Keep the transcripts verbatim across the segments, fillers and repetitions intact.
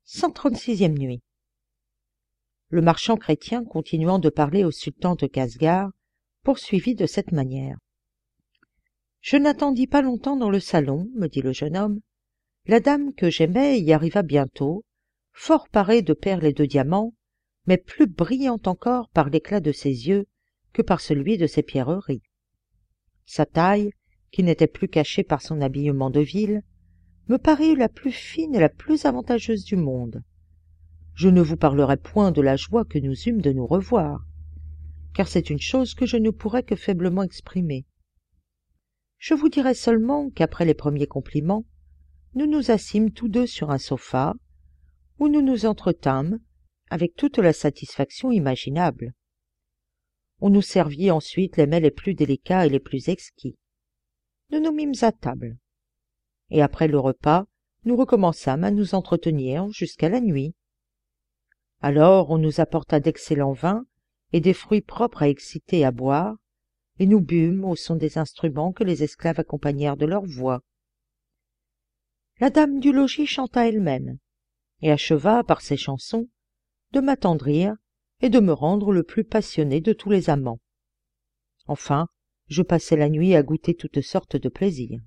cent trente-sixième nuit. Le marchand chrétien, continuant de parler au sultan de Casgar, poursuivit de cette manière. « Je n'attendis pas longtemps dans le salon, me dit le jeune homme. La dame que j'aimais y arriva bientôt, fort parée de perles et de diamants, mais plus brillante encore par l'éclat de ses yeux que par celui de ses pierreries. Sa taille, qui n'était plus cachée par son habillement de ville, me parut la plus fine et la plus avantageuse du monde. Je ne vous parlerai point de la joie que nous eûmes de nous revoir, car c'est une chose que je ne pourrais que faiblement exprimer. Je vous dirai seulement qu'après les premiers compliments, nous nous assîmes tous deux sur un sofa, où nous nous entretînmes avec toute la satisfaction imaginable. On nous servit ensuite les mets les plus délicats et les plus exquis. Nous nous mîmes à table. Et après le repas, nous recommençâmes à nous entretenir jusqu'à la nuit. Alors on nous apporta d'excellents vins et des fruits propres à exciter et à boire, et nous bûmes au son des instruments que les esclaves accompagnèrent de leurs voix. La dame du logis chanta elle-même, et acheva par ses chansons de m'attendrir et de me rendre le plus passionné de tous les amants. Enfin, je passai la nuit à goûter toutes sortes de plaisirs.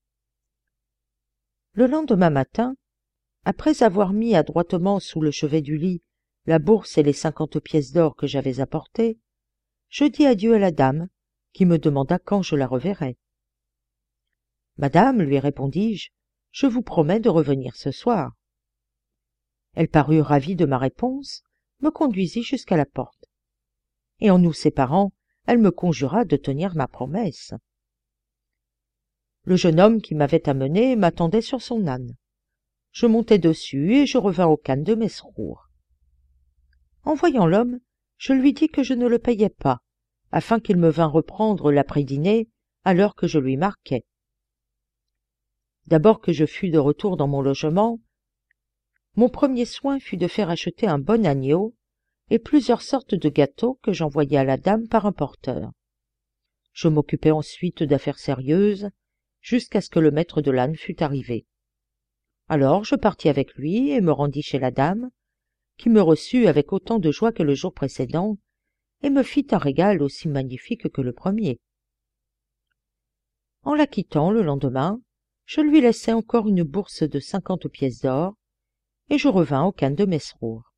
Le lendemain matin, après avoir mis adroitement sous le chevet du lit la bourse et les cinquante pièces d'or que j'avais apportées, je dis adieu à la dame, qui me demanda quand je la reverrais. « Madame, lui répondis-je, je vous promets de revenir ce soir. » Elle parut ravie de ma réponse, me conduisit jusqu'à la porte. Et en nous séparant, elle me conjura de tenir ma promesse. Le jeune homme qui m'avait amené m'attendait sur son âne. Je montai dessus et je revins au khan de Mesrour. En voyant l'homme, je lui dis que je ne le payais pas, afin qu'il me vînt reprendre l'après-dîner à l'heure que je lui marquais. D'abord que je fus de retour dans mon logement, mon premier soin fut de faire acheter un bon agneau et plusieurs sortes de gâteaux que j'envoyai à la dame par un porteur. Je m'occupai ensuite d'affaires sérieuses, jusqu'à ce que le maître de l'âne fût arrivé. Alors je partis avec lui et me rendis chez la dame, qui me reçut avec autant de joie que le jour précédent, et me fit un régal aussi magnifique que le premier. En la quittant le lendemain, je lui laissai encore une bourse de cinquante pièces d'or, et je revins au khan de Mesrour.